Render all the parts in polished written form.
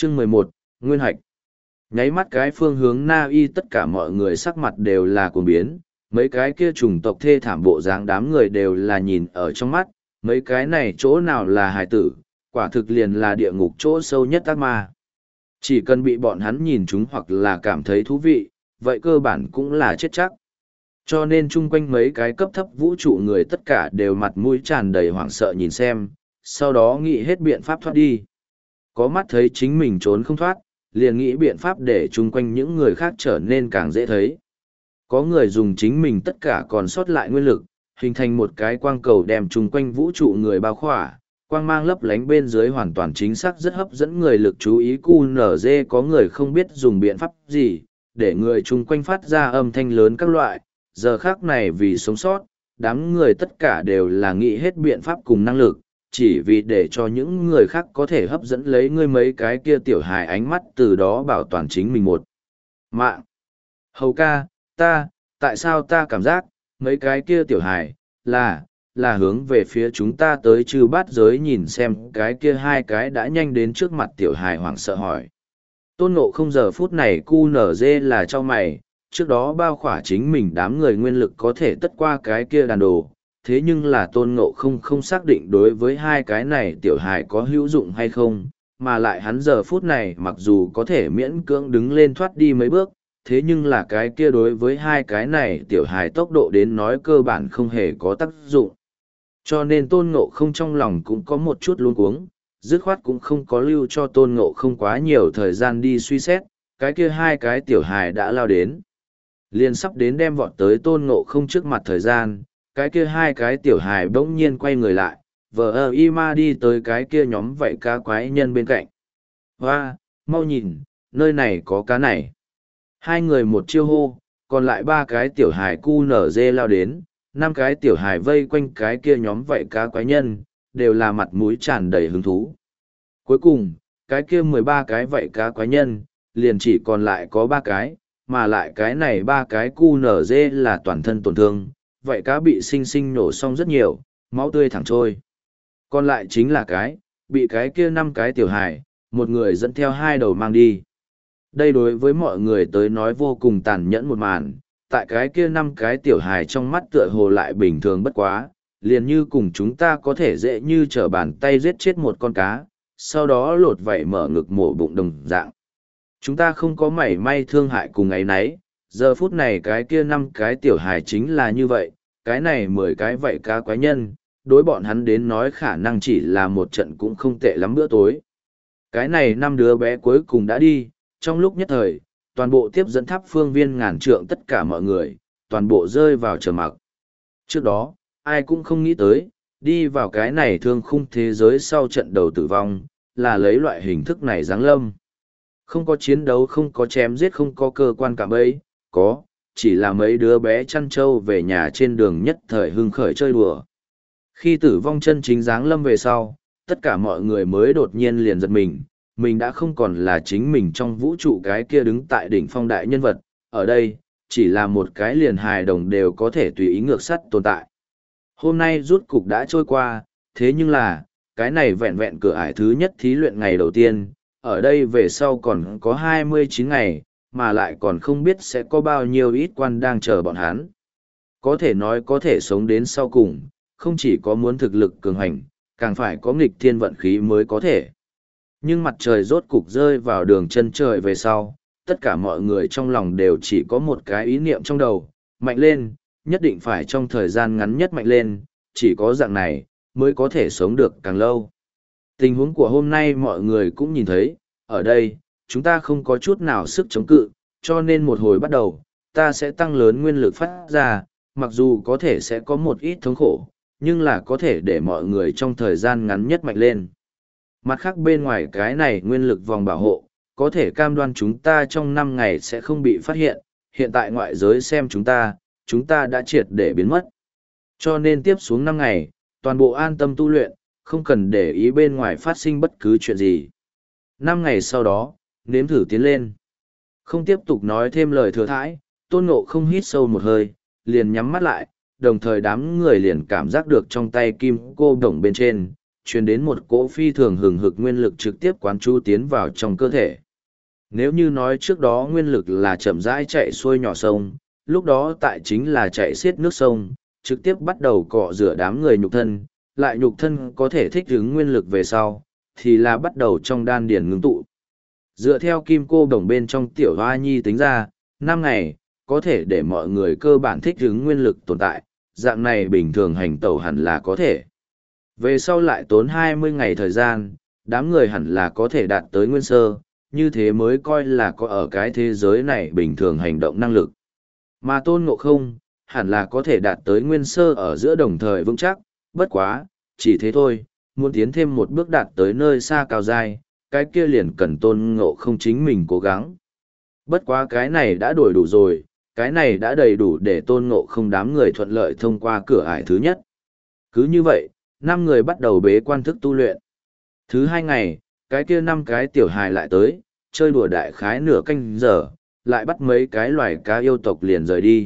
Chương 11, Nguyên Hạch. Nháy mắt cái phương hướng Na Y tất cả mọi người sắc mặt đều là cuồng biến, mấy cái kia chủng tộc thê thảm bộ dáng đám người đều là nhìn ở trong mắt, mấy cái này chỗ nào là hài tử, quả thực liền là địa ngục chỗ sâu nhất ác ma. Chỉ cần bị bọn hắn nhìn chúng hoặc là cảm thấy thú vị, vậy cơ bản cũng là chết chắc. Cho nên chung quanh mấy cái cấp thấp vũ trụ người tất cả đều mặt mũi tràn đầy hoảng sợ nhìn xem, sau đó nghĩ hết biện pháp thoát đi. Có mắt thấy chính mình trốn không thoát, liền nghĩ biện pháp để chung quanh những người khác trở nên càng dễ thấy. Có người dùng chính mình tất cả còn sót lại nguyên lực, hình thành một cái quang cầu đem chung quanh vũ trụ người bao khỏa, quang mang lấp lánh bên dưới hoàn toàn chính xác rất hấp dẫn người lực chú ý. QNZ có người không biết dùng biện pháp gì, để người chung quanh phát ra âm thanh lớn các loại, giờ khác này vì sống sót, đám người tất cả đều là nghĩ hết biện pháp cùng năng lực, chỉ vì để cho những người khác có thể hấp dẫn lấy ngươi mấy cái kia tiểu hài ánh mắt, từ đó bảo toàn chính mình một mạng. Hầu ca, tại sao ta cảm giác, mấy cái kia tiểu hài, là hướng về phía chúng ta tới chư bát giới. Nhìn xem cái kia hai cái đã nhanh đến trước mặt tiểu hài hoảng sợ hỏi. Tôn Ngộ không giờ phút này QNZ là cho mày, trước đó bao khỏa chính mình đám người nguyên lực có thể tất qua cái kia đàn đồ, thế nhưng là Tôn Ngộ không xác định đối với hai cái này tiểu hài có hữu dụng hay không, mà lại hắn giờ phút này mặc dù có thể miễn cưỡng đứng lên thoát đi mấy bước, thế nhưng là cái kia đối với hai cái này tiểu hài tốc độ đến nói cơ bản không hề có tác dụng. Cho nên Tôn Ngộ không trong lòng cũng có một chút luống cuống, dứt khoát cũng không có lưu cho Tôn Ngộ không quá nhiều thời gian đi suy xét, cái kia hai cái tiểu hài đã lao đến. Liền sắp đến đem vọt tới Tôn Ngộ không trước mặt thời gian, cái kia hai cái tiểu hài bỗng nhiên quay người lại, vờ y ma đi tới cái kia nhóm vậy cá quái nhân bên cạnh. Hoa, mau nhìn, nơi này có cá này. Hai người một chiêu hô, còn lại ba cái tiểu hài QNZ lao đến, năm cái tiểu hài vây quanh cái kia nhóm vậy cá quái nhân, đều là mặt mũi tràn đầy hứng thú. Cuối cùng, cái kia 13 cái vậy cá quái nhân, liền chỉ còn lại có 3 cái, mà lại cái này 3 cái QNZ là toàn thân tổn thương, vậy cá bị sinh sinh nổ xong rất nhiều, máu tươi thẳng trôi. Còn lại chính là bị cái kia 5 cái tiểu hài, một người dẫn theo 2 đầu mang đi. Đây đối với mọi người tới nói vô cùng tàn nhẫn một màn, tại cái kia 5 cái tiểu hài trong mắt tựa hồ lại bình thường bất quá, liền như cùng chúng ta có thể dễ như trở bàn tay giết chết một con cá, sau đó lột vảy mở ngực mổ bụng đồng dạng. Chúng ta không có mảy may thương hại cùng ấy nấy, giờ phút này cái kia 5 cái tiểu hài chính là như vậy, cái này 10 cái vậy cá quái nhân, đối bọn hắn đến nói khả năng chỉ là một trận cũng không tệ lắm bữa tối. Cái này 5 đứa bé cuối cùng đã đi, trong lúc nhất thời, toàn bộ tiếp dẫn tháp phương viên ngàn trượng tất cả mọi người, toàn bộ rơi vào trầm mặc. Trước đó, ai cũng không nghĩ tới, đi vào cái này thương khung thế giới sau trận đầu tử vong, là lấy loại hình thức này giáng lâm. Không có chiến đấu, không có chém giết, không có cơ quan cả bấy, chỉ là mấy đứa bé chăn trâu về nhà trên đường nhất thời hưng khởi chơi đùa. Khi tử vong chân chính giáng lâm về sau, tất cả mọi người mới đột nhiên liền giật mình đã không còn là chính mình trong vũ trụ cái kia đứng tại đỉnh phong đại nhân vật, ở đây, chỉ là một cái liền hài đồng đều có thể tùy ý ngược sắt tồn tại. Hôm nay rút cục đã trôi qua, thế nhưng là, cái này vẹn vẹn cửa ải thứ nhất thí luyện ngày đầu tiên, ở đây về sau còn có 29 ngày, mà lại còn không biết sẽ có bao nhiêu ít quan đang chờ bọn hắn. Có thể nói có thể sống đến sau cùng, không chỉ có muốn thực lực cường hành, càng phải có nghịch thiên vận khí mới có thể. Nhưng mặt trời rốt cục rơi vào đường chân trời về sau, tất cả mọi người trong lòng đều chỉ có một cái ý niệm trong đầu, mạnh lên, nhất định phải trong thời gian ngắn nhất mạnh lên, chỉ có dạng này, mới có thể sống được càng lâu. Tình huống của hôm nay mọi người cũng nhìn thấy, ở đây, chúng ta không có chút nào sức chống cự, cho nên một hồi bắt đầu, ta sẽ tăng lớn nguyên lực phát ra, mặc dù có thể sẽ có một ít thống khổ, nhưng là có thể để mọi người trong thời gian ngắn nhất mạnh lên. Mặt khác bên ngoài cái này nguyên lực vòng bảo hộ, có thể cam đoan chúng ta trong 5 ngày sẽ không bị phát hiện, hiện tại ngoại giới xem chúng ta đã triệt để biến mất. Cho nên tiếp xuống 5 ngày, toàn bộ an tâm tu luyện, không cần để ý bên ngoài phát sinh bất cứ chuyện gì. 5 ngày sau đó, nếm thử tiến lên. Không tiếp tục nói thêm lời thừa thãi, Tôn Ngộ không hít sâu một hơi, liền nhắm mắt lại, đồng thời đám người liền cảm giác được trong tay kim cô đồng bên trên, truyền đến một cỗ phi thường hừng hực nguyên lực trực tiếp quán chú tiến vào trong cơ thể. Nếu như nói trước đó nguyên lực là chậm rãi chạy xuôi nhỏ sông, lúc đó tại chính là chạy xiết nước sông, trực tiếp bắt đầu cọ rửa đám người nhục thân, lại nhục thân có thể thích ứng nguyên lực về sau, thì là bắt đầu trong đan điển ngưng tụ. Dựa theo kim cô đồng bên trong tiểu hoa nhi tính ra, 5 ngày, có thể để mọi người cơ bản thích ứng nguyên lực tồn tại, dạng này bình thường hành tẩu hẳn là có thể. Về sau lại tốn 20 ngày thời gian, đám người hẳn là có thể đạt tới nguyên sơ, như thế mới coi là có ở cái thế giới này bình thường hành động năng lực. Mà Tôn Ngộ Không, hẳn là có thể đạt tới nguyên sơ ở giữa đồng thời vững chắc, bất quá, chỉ thế thôi, muốn tiến thêm một bước đạt tới nơi xa cao dai, cái kia liền cần Tôn Ngộ Không chính mình cố gắng. Bất quá cái này đã đổi đủ rồi, cái này đã đầy đủ để Tôn Ngộ Không đám người thuận lợi thông qua cửa ải thứ nhất. Cứ như vậy, 5 người bắt đầu bế quan thức tu luyện. Thứ 2 ngày, cái kia 5 cái tiểu hài lại tới, chơi đùa đại khái nửa canh giờ, lại bắt mấy cái loài cá yêu tộc liền rời đi.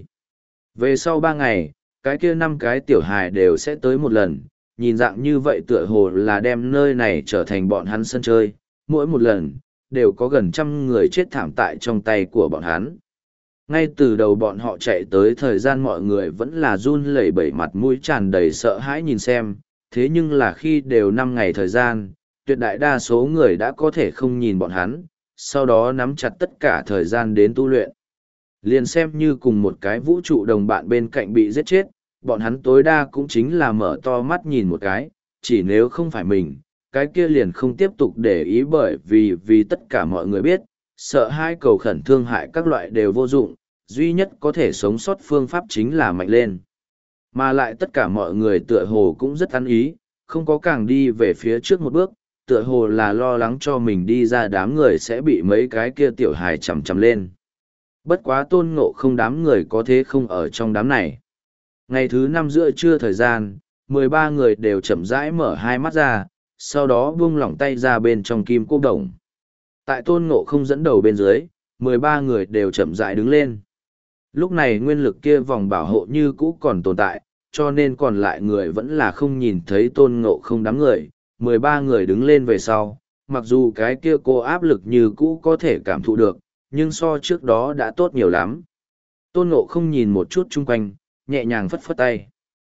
Về sau 3 ngày, cái kia 5 cái tiểu hài đều sẽ tới một lần, nhìn dạng như vậy tựa hồ là đem nơi này trở thành bọn hắn sân chơi, mỗi một lần, đều có gần 100 người chết thảm tại trong tay của bọn hắn. Ngay từ đầu bọn họ chạy tới thời gian mọi người vẫn là run lẩy bẩy mặt mũi tràn đầy sợ hãi nhìn xem, thế nhưng là khi đều 5 ngày thời gian, tuyệt đại đa số người đã có thể không nhìn bọn hắn, sau đó nắm chặt tất cả thời gian đến tu luyện. Liền xem như cùng một cái vũ trụ đồng bạn bên cạnh bị giết chết, bọn hắn tối đa cũng chính là mở to mắt nhìn một cái, chỉ nếu không phải mình, cái kia liền không tiếp tục để ý bởi vì tất cả mọi người biết, sợ hai cầu khẩn thương hại các loại đều vô dụng, duy nhất có thể sống sót phương pháp chính là mạnh lên. Mà lại tất cả mọi người tựa hồ cũng rất ăn ý, không có càng đi về phía trước một bước, tựa hồ là lo lắng cho mình đi ra đám người sẽ bị mấy cái kia tiểu hài chằm chằm lên. Bất quá Tôn Ngộ Không đám người có thế không ở trong đám này. Ngày thứ 5 giữa trưa thời gian, 13 người đều chậm rãi mở hai mắt ra, sau đó buông lỏng tay ra bên trong kim cô đồng. Tại Tôn Ngộ Không dẫn đầu bên dưới, 13 người đều chậm rãi đứng lên. Lúc này nguyên lực kia vòng bảo hộ như cũ còn tồn tại, cho nên còn lại người vẫn là không nhìn thấy Tôn Ngộ Không đám người. 13 người đứng lên về sau, mặc dù cái kia cô áp lực như cũ có thể cảm thụ được, nhưng so trước đó đã tốt nhiều lắm. Tôn Ngộ Không nhìn một chút chung quanh, nhẹ nhàng phất phất tay.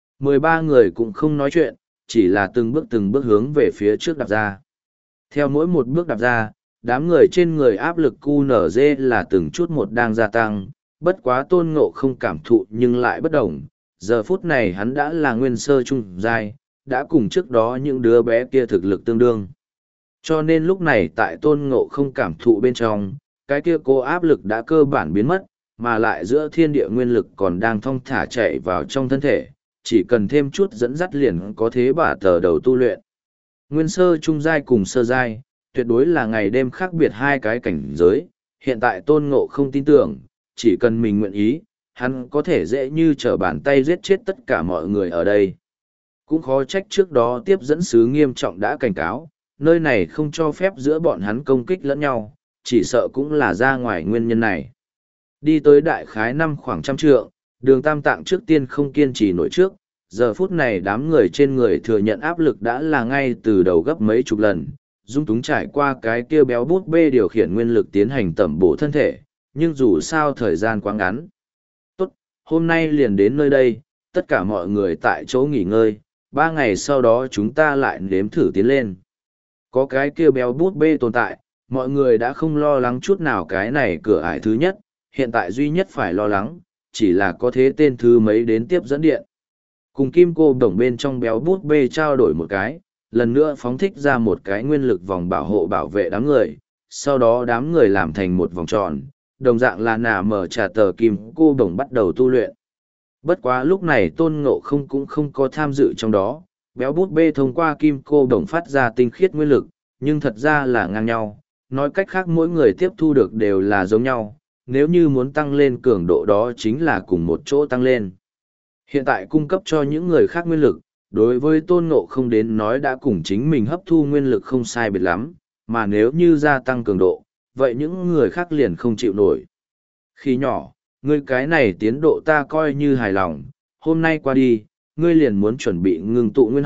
13 người cũng không nói chuyện, chỉ là từng bước hướng về phía trước đạp ra. Theo mỗi một bước đạp ra, đám người trên người áp lực QNZ là từng chút một đang gia tăng, bất quá Tôn Ngộ Không cảm thụ nhưng lại bất đồng. Giờ phút này hắn đã là nguyên sơ trung giai, đã cùng trước đó những đứa bé kia thực lực tương đương. Cho nên lúc này tại Tôn Ngộ Không cảm thụ bên trong, cái kia cô áp lực đã cơ bản biến mất, mà lại giữa thiên địa nguyên lực còn đang thong thả chạy vào trong thân thể, chỉ cần thêm chút dẫn dắt liền có thế bả tờ đầu tu luyện. Nguyên sơ trung giai cùng sơ giai, tuyệt đối là ngày đêm khác biệt hai cái cảnh giới, hiện tại Tôn Ngộ Không tin tưởng, chỉ cần mình nguyện ý, hắn có thể dễ như trở bàn tay giết chết tất cả mọi người ở đây. Cũng khó trách trước đó tiếp dẫn sứ nghiêm trọng đã cảnh cáo, nơi này không cho phép giữa bọn hắn công kích lẫn nhau, chỉ sợ cũng là ra ngoài nguyên nhân này. Đi tới đại khái 5 khoảng 100 trượng, Đường Tam Tạng trước tiên không kiên trì nổi trước, giờ phút này đám người trên người thừa nhận áp lực đã là ngay từ đầu gấp mấy chục lần, dung túng trải qua cái kia béo bút bê điều khiển nguyên lực tiến hành tẩm bổ thân thể, nhưng dù sao thời gian quá ngắn. Tốt, hôm nay liền đến nơi đây, tất cả mọi người tại chỗ nghỉ ngơi, 3 ngày sau đó chúng ta lại nếm thử tiến lên. Có cái kia béo bút bê tồn tại, mọi người đã không lo lắng chút nào cái này cửa ải thứ nhất, hiện tại duy nhất phải lo lắng, chỉ là có thế tên thứ mấy đến tiếp dẫn điện. Cùng kim cô đồng bên trong béo bút bê trao đổi một cái, lần nữa phóng thích ra một cái nguyên lực vòng bảo hộ bảo vệ đám người, sau đó đám người làm thành một vòng tròn, đồng dạng là nà mở trà tờ kim cô đồng bắt đầu tu luyện. Bất quá lúc này Tôn Ngộ Không cũng không có tham dự trong đó, béo bút bê thông qua kim cô đồng phát ra tinh khiết nguyên lực, nhưng thật ra là ngang nhau, nói cách khác mỗi người tiếp thu được đều là giống nhau, nếu như muốn tăng lên cường độ đó chính là cùng một chỗ tăng lên. Hiện tại cung cấp cho những người khác nguyên lực, đối với Tôn Ngộ Không đến nói đã cùng chính mình hấp thu nguyên lực không sai biệt lắm, mà nếu như gia tăng cường độ, vậy những người khác liền không chịu nổi. Khi nhỏ, ngươi cái này tiến độ ta coi như hài lòng, hôm nay qua đi, ngươi liền muốn chuẩn bị ngưng tụ nguyên hoạch,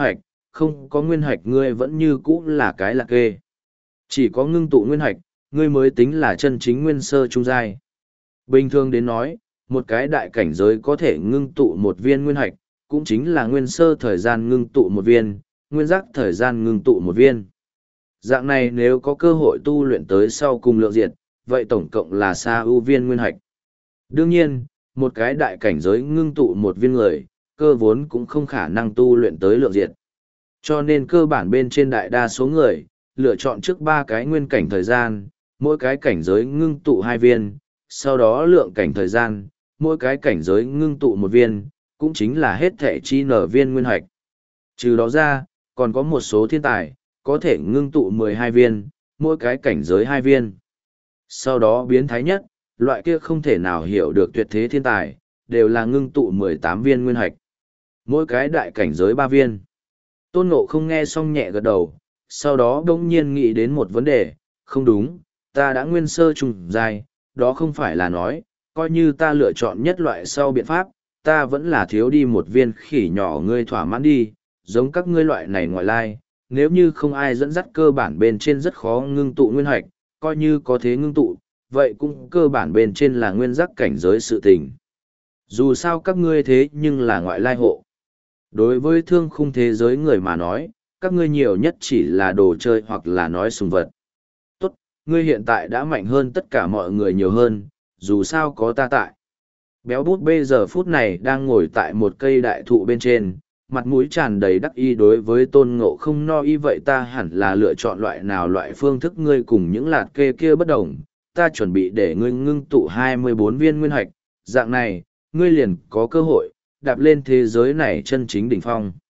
không có nguyên hạch ngươi vẫn như cũ là cái lạc kê. Chỉ có ngưng tụ nguyên hạch, ngươi mới tính là chân chính nguyên sơ trung giai. Bình thường đến nói, một cái đại cảnh giới có thể ngưng tụ một viên nguyên hạch, cũng chính là nguyên sơ thời gian ngưng tụ một viên, nguyên giác thời gian ngưng tụ một viên. Dạng này nếu có cơ hội tu luyện tới sau cùng lượng diệt, vậy tổng cộng là sa ưu viên nguyên hạch. Đương nhiên, một cái đại cảnh giới ngưng tụ một viên người, cơ vốn cũng không khả năng tu luyện tới lượng diệt. Cho nên cơ bản bên trên đại đa số người, lựa chọn trước 3 cái nguyên cảnh thời gian, mỗi cái cảnh giới ngưng tụ 2 viên, sau đó lượng cảnh thời gian, mỗi cái cảnh giới ngưng tụ 1 viên, cũng chính là hết thể chi nở viên nguyên hạch. Trừ đó ra, còn có một số thiên tài, có thể ngưng tụ 12 viên, mỗi cái cảnh giới 2 viên. Sau đó biến thái nhất, loại kia không thể nào hiểu được tuyệt thế thiên tài, đều là ngưng tụ 18 viên nguyên hạch. Mỗi cái đại cảnh giới 3 viên. Tôn Ngộ không nghe xong nhẹ gật đầu, sau đó đông nhiên nghĩ đến một vấn đề, không đúng, ta đã nguyên sơ trùng dài, đó không phải là nói, coi như ta lựa chọn nhất loại sau biện pháp, ta vẫn là thiếu đi một viên khỉ nhỏ ngươi thỏa mãn đi, giống các ngươi loại này ngoại lai, nếu như không ai dẫn dắt cơ bản bên trên rất khó ngưng tụ nguyên hạch, coi như có thế ngưng tụ, vậy cũng cơ bản bên trên là nguyên giác cảnh giới sự tình. Dù sao các ngươi thế nhưng là ngoại lai hộ. Đối với thương khung thế giới người mà nói, các ngươi nhiều nhất chỉ là đồ chơi hoặc là nói sùng vật. Tốt, ngươi hiện tại đã mạnh hơn tất cả mọi người nhiều hơn, dù sao có ta tại. Béo bút bê giờ phút này đang ngồi tại một cây đại thụ bên trên, mặt mũi tràn đầy đắc ý đối với Tôn Ngộ không no y vậy ta hẳn là lựa chọn loại nào loại phương thức ngươi cùng những lạt kê kia bất đồng. Ta chuẩn bị để ngươi ngưng tụ 24 viên nguyên hạch, dạng này, ngươi liền có cơ hội, đạp lên thế giới này chân chính đỉnh phong.